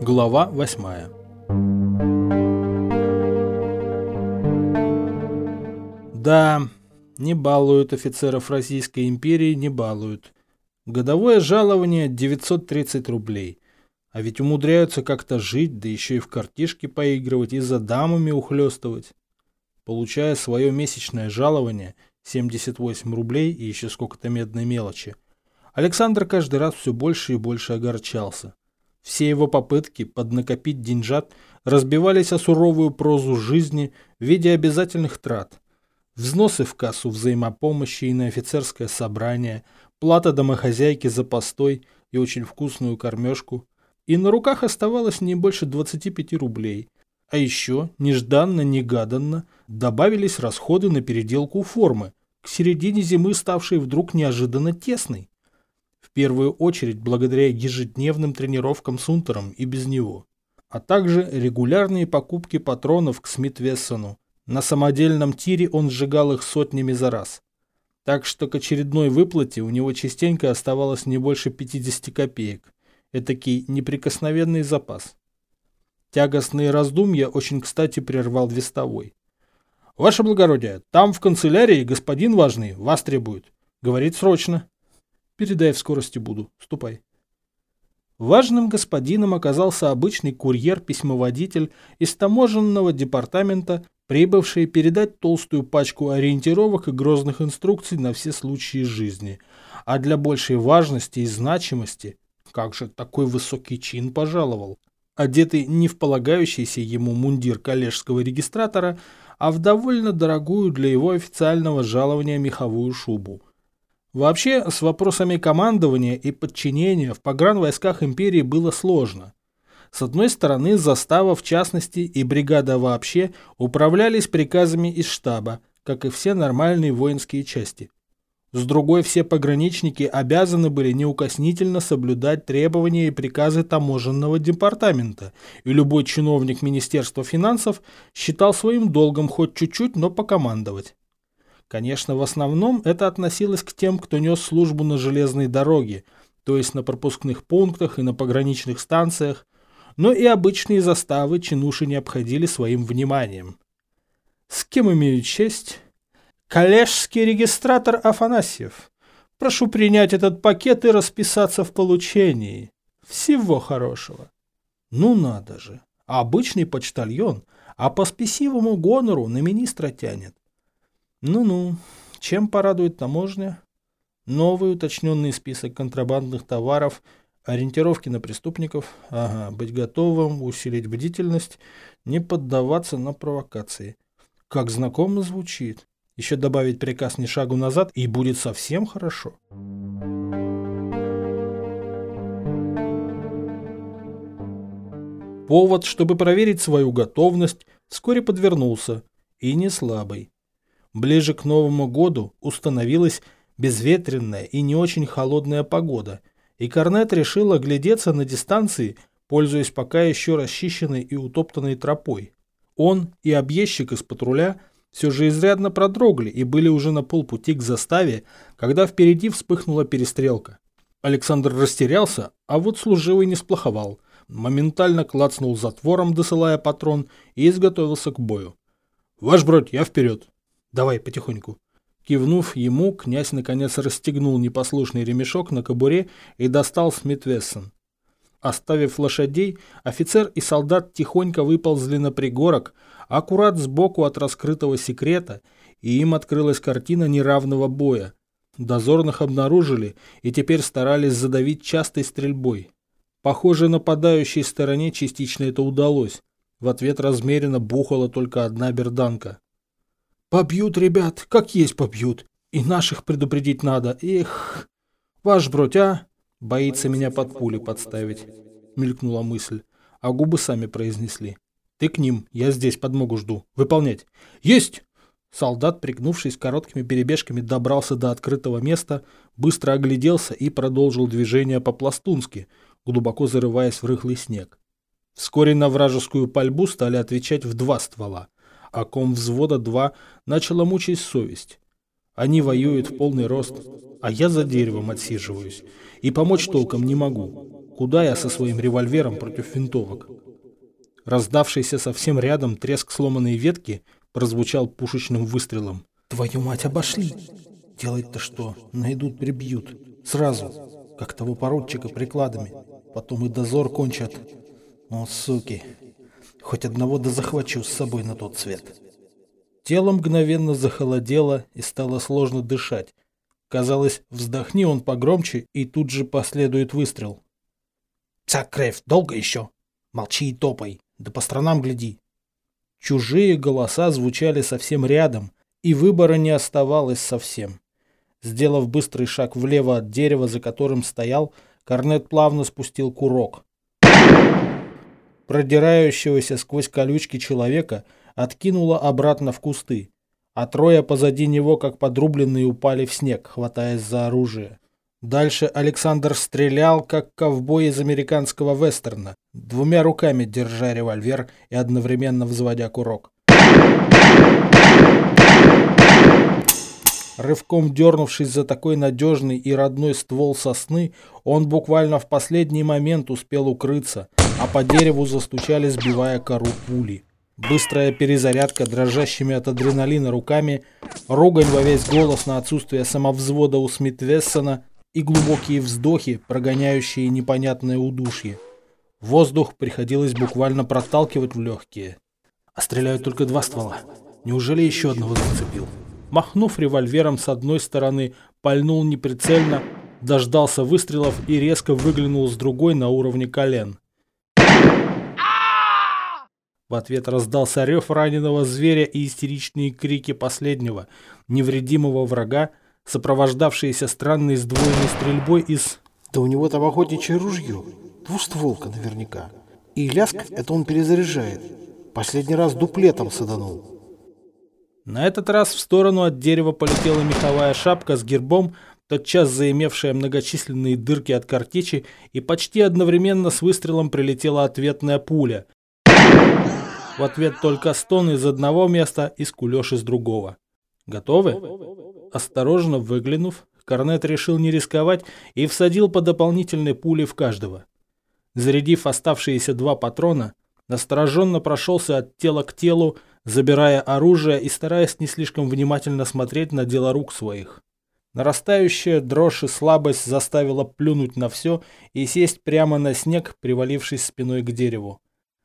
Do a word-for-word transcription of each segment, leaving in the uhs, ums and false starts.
Глава восьмая. Да, не балуют офицеров Российской империи, не балуют. Годовое жалование девятьсот тридцать рублей. А ведь умудряются как-то жить, да еще и в картишки поигрывать, и за дамами ухлёстывать. Получая свое месячное жалование, семьдесят восемь рублей и еще сколько-то медной мелочи, Александр каждый раз все больше и больше огорчался. Все его попытки поднакопить деньжат разбивались о суровую прозу жизни в виде обязательных трат. Взносы в кассу взаимопомощи и на офицерское собрание, плата домохозяйки за постой и очень вкусную кормежку. И на руках оставалось не больше двадцати пяти рублей. А еще, нежданно-негаданно, добавились расходы на переделку формы, к середине зимы ставшей вдруг неожиданно тесной. В первую очередь благодаря ежедневным тренировкам с Унтером и без него, а также регулярные покупки патронов к Смит-Вессону. На самодельном тире он сжигал их сотнями за раз. Так что к очередной выплате у него частенько оставалось не больше пятидесяти копеек. Этакий неприкосновенный запас. Тягостные раздумья очень кстати прервал вестовой. «Ваше благородие, там в канцелярии господин важный вас требует. Говорит срочно». «Передай, в скорости буду. Ступай». Важным господином оказался обычный курьер-письмоводитель из таможенного департамента, прибывший передать толстую пачку ориентировок и грозных инструкций на все случаи жизни. А для большей важности и значимости, как же такой высокий чин пожаловал, одетый не в полагающийся ему мундир коллежского регистратора, а в довольно дорогую для его официального жалования меховую шубу. Вообще, с вопросами командования и подчинения в погранвойсках империи было сложно. С одной стороны, застава в частности и бригада вообще управлялись приказами из штаба, как и все нормальные воинские части. С другой, все пограничники обязаны были неукоснительно соблюдать требования и приказы таможенного департамента, и любой чиновник Министерства финансов считал своим долгом хоть чуть-чуть, но покомандовать. Конечно, в основном это относилось к тем, кто нес службу на железной дороге, то есть на пропускных пунктах и на пограничных станциях, но и обычные заставы чинуши не обходили своим вниманием. С кем имею честь? Коллежский регистратор Афанасьев. Прошу принять этот пакет и расписаться в получении. Всего хорошего. Ну надо же, обычный почтальон, а по спесивому гонору на министра тянет. Ну-ну, чем порадует таможня? Новый уточненный список контрабандных товаров, ориентировки на преступников, ага, быть готовым, усилить бдительность, не поддаваться на провокации. Как знакомо звучит. Еще добавить приказ ни шагу назад, и будет совсем хорошо. Повод, чтобы проверить свою готовность, вскоре подвернулся, и не слабый. Ближе к Новому году установилась безветренная и не очень холодная погода, и Корнет решил оглядеться на дистанции, пользуясь пока еще расчищенной и утоптанной тропой. Он и объездчик из патруля все же изрядно продрогли и были уже на полпути к заставе, когда впереди вспыхнула перестрелка. Александр растерялся, а вот служивый не сплоховал. Моментально клацнул затвором, досылая патрон, и изготовился к бою. «Ваш бродь, я вперед!» «Давай, потихоньку». Кивнув ему, князь наконец расстегнул непослушный ремешок на кобуре и достал Смит-Вессон. Оставив лошадей, офицер и солдат тихонько выползли на пригорок, аккурат сбоку от раскрытого секрета, и им открылась картина неравного боя. Дозорных обнаружили и теперь старались задавить частой стрельбой. Похоже, нападающей стороне частично это удалось. В ответ размеренно бухала только одна берданка. «Побьют, ребят, как есть побьют. И наших предупредить надо. Эх, ваш бродь, а? Боится меня под пули подставить», — мелькнула мысль, а губы сами произнесли. «Ты к ним, я здесь подмогу жду. Выполнять». «Есть!» Солдат, пригнувшись короткими перебежками, добрался до открытого места, быстро огляделся и продолжил движение по-пластунски, глубоко зарываясь в рыхлый снег. Вскоре на вражескую пальбу стали отвечать в два ствола. А ком взвода два начала мучить совесть. Они воюют в полный рост, а я за деревом отсиживаюсь. И помочь толком не могу. куда я со своим револьвером против винтовок? Раздавшийся совсем рядом треск сломанной ветки прозвучал пушечным выстрелом. «Твою мать, обошли! Делать-то что? Найдут, прибьют. Сразу, как того поручика прикладами. Потом и дозор кончат. О, суки! Хоть одного да захвачу с собой на тот свет». Тело мгновенно захолодело и стало сложно дышать. Казалось, вздохни он погромче, и тут же последует выстрел. «Цакрев, долго еще? Молчи и топай, да по сторонам гляди». Чужие голоса звучали совсем рядом, и выбора не оставалось совсем. Сделав быстрый шаг влево от дерева, за которым стоял, Корнет плавно спустил курок. Продирающегося сквозь колючки человека откинуло обратно в кусты, а трое позади него, как подрубленные, упали в снег, хватаясь за оружие. Дальше Александр стрелял, как ковбой из американского вестерна, двумя руками держа револьвер и одновременно взводя курок. Рывком дернувшись за такой надежный и родной ствол сосны, он буквально в последний момент успел укрыться, а по дереву застучали, сбивая кору пули. Быстрая перезарядка дрожащими от адреналина руками, ругань во весь голос на отсутствие самовзвода у Смит-Вессона и глубокие вздохи, прогоняющие непонятное удушье. Воздух приходилось буквально проталкивать в легкие. А стреляют только два ствола. Неужели еще одного зацепил? Махнув револьвером с одной стороны, пальнул неприцельно, дождался выстрелов и резко выглянул с другой на уровне колен. В ответ раздался рев раненого зверя и истеричные крики последнего, невредимого врага, сопровождавшиеся странной сдвоенной стрельбой из... Да у него там охотничье ружье, двустволка наверняка. И ляск — это он перезаряжает. Последний раз дуплетом саданул. На этот раз в сторону от дерева полетела меховая шапка с гербом, тотчас заимевшая многочисленные дырки от картечи, и почти одновременно с выстрелом прилетела ответная пуля. В ответ только стон из одного места и скулёж из другого. Готовы? Осторожно выглянув, Корнет решил не рисковать и всадил по дополнительной пуле в каждого. Зарядив оставшиеся два патрона, настороженно прошелся от тела к телу, забирая оружие и стараясь не слишком внимательно смотреть на дело рук своих. Нарастающая дрожь и слабость заставила плюнуть на все и сесть прямо на снег, привалившись спиной к дереву.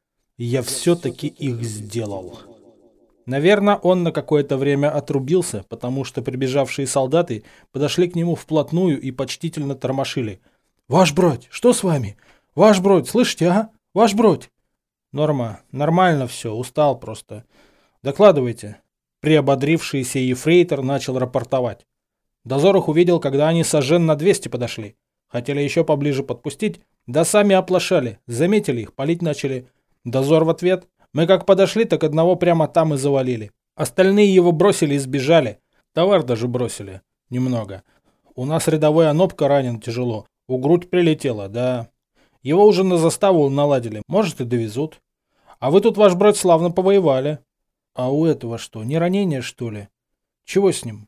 Я все-таки их сделал. Наверное, он на какое-то время отрубился, потому что прибежавшие солдаты подошли к нему вплотную и почтительно тормошили. «Ваш бродь, что с вами? Ваш бродь, слышите, ага? Ваш бродь!» «Норма, нормально все, устал просто. Докладывайте». Приободрившийся ефрейтор начал рапортовать. Дозор их увидел, когда они сажен на двести подошли. Хотели еще поближе подпустить, да сами оплошали, заметили их, палить начали. Дозор в ответ: мы как подошли, так одного прямо там и завалили. Остальные его бросили и сбежали. Товар даже бросили. Немного. У нас рядовой Анопка ранен тяжело. У грудь прилетело, да. Его уже на заставу наладили. Может, и довезут. А вы тут, ваш брат, славно повоевали. А у этого что, не ранение, что ли? Чего с ним?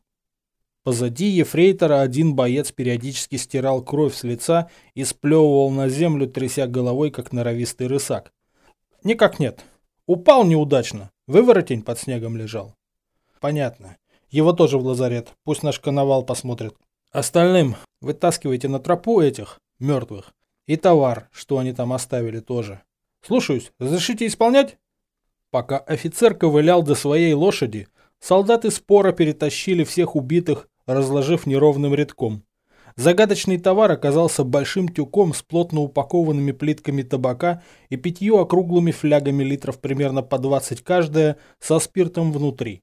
Позади ефрейтора один боец периодически стирал кровь с лица и сплевывал на землю, тряся головой, как норовистый рысак. Никак нет. Упал неудачно. Выворотень под снегом лежал. Понятно. Его тоже в лазарет. Пусть наш коновал посмотрит. Остальным вытаскивайте на тропу этих мертвых. И товар, что они там оставили, тоже. Слушаюсь. Разрешите исполнять? Пока офицер ковылял до своей лошади, солдаты споро перетащили всех убитых, разложив неровным рядком. Загадочный товар оказался большим тюком с плотно упакованными плитками табака и пятью округлыми флягами литров примерно по двадцать каждая со спиртом внутри.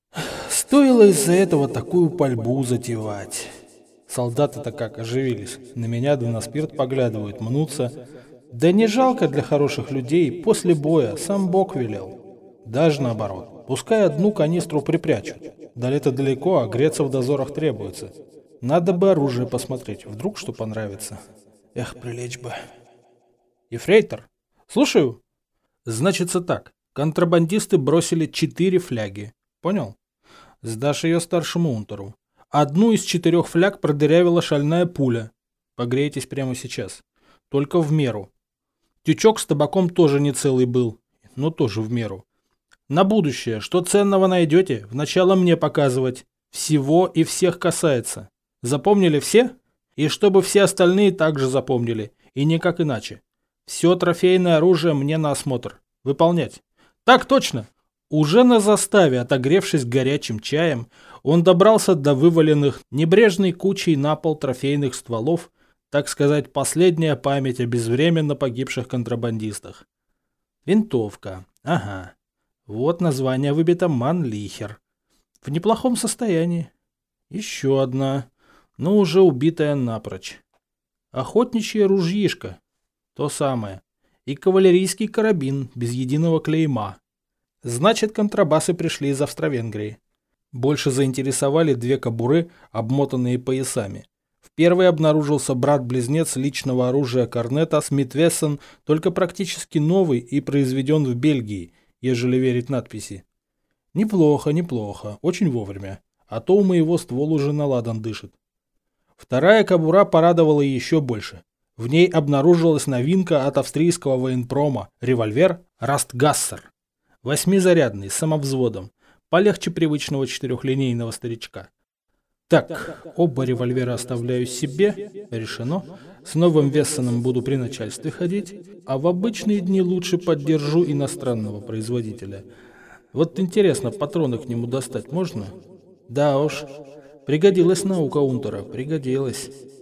Стоило из-за этого такую пальбу затевать. Солдаты-то как оживились. На меня да на спирт поглядывают, мнутся. Да не жалко для хороших людей, после боя сам Бог велел. Даже наоборот. Пускай одну канистру припрячут. До лета далеко, а греться в дозорах требуется. Надо бы оружие посмотреть, вдруг что понравится. Эх, прилечь бы. Ефрейтор, слушаю. Значится так, контрабандисты бросили четыре фляги. Понял? Сдашь ее старшему унтеру. Одну из четырех фляг продырявила шальная пуля. Погрейтесь прямо сейчас. только в меру. Тючок с табаком тоже не целый был, но тоже в меру. На будущее, что ценного найдете, вначале мне показывать. Всего и всех касается. Запомнили все? И чтобы все остальные также запомнили. И никак иначе. Все трофейное оружие мне на осмотр. Выполнять. Так точно. Уже на заставе, отогревшись горячим чаем, он добрался до вываленных небрежной кучей на пол трофейных стволов, так сказать, последняя память о безвременно погибших контрабандистах. Винтовка. Ага. Вот название выбито Манлихер. В неплохом состоянии. Еще одна, но уже убитая напрочь. Охотничье ружьишко. То самое. И кавалерийский карабин без единого клейма. Значит, контрабасы пришли из Австро-Венгрии. Больше заинтересовали две кобуры, обмотанные поясами. В первой обнаружился брат-близнец личного оружия корнета Смит Вессон, только практически новый и произведен в Бельгии, ежели верить надписи. Неплохо, неплохо, очень вовремя, а то у моего ствол уже наладан дышит. Вторая кобура порадовала еще больше. В ней обнаружилась новинка от австрийского военпрома – револьвер Растгассер. Восьмизарядный, с самовзводом, полегче привычного четырехлинейного старичка. Так, оба револьвера оставляю себе, решено. С новым Вессоном буду при начальстве ходить, а в обычные дни лучше поддержу иностранного производителя. Вот интересно, патроны к нему достать можно? Да уж, пригодилась наука Унтера, пригодилась.